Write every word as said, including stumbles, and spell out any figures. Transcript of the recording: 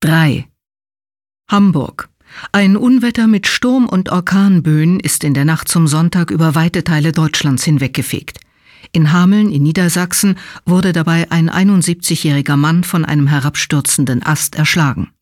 drei. Hamburg. Ein Unwetter mit Sturm- und Orkanböen ist in der Nacht zum Sonntag über weite Teile Deutschlands hinweggefegt. In Hameln in Niedersachsen wurde dabei ein einundsiebzigjähriger Mann von einem herabstürzenden Ast erschlagen.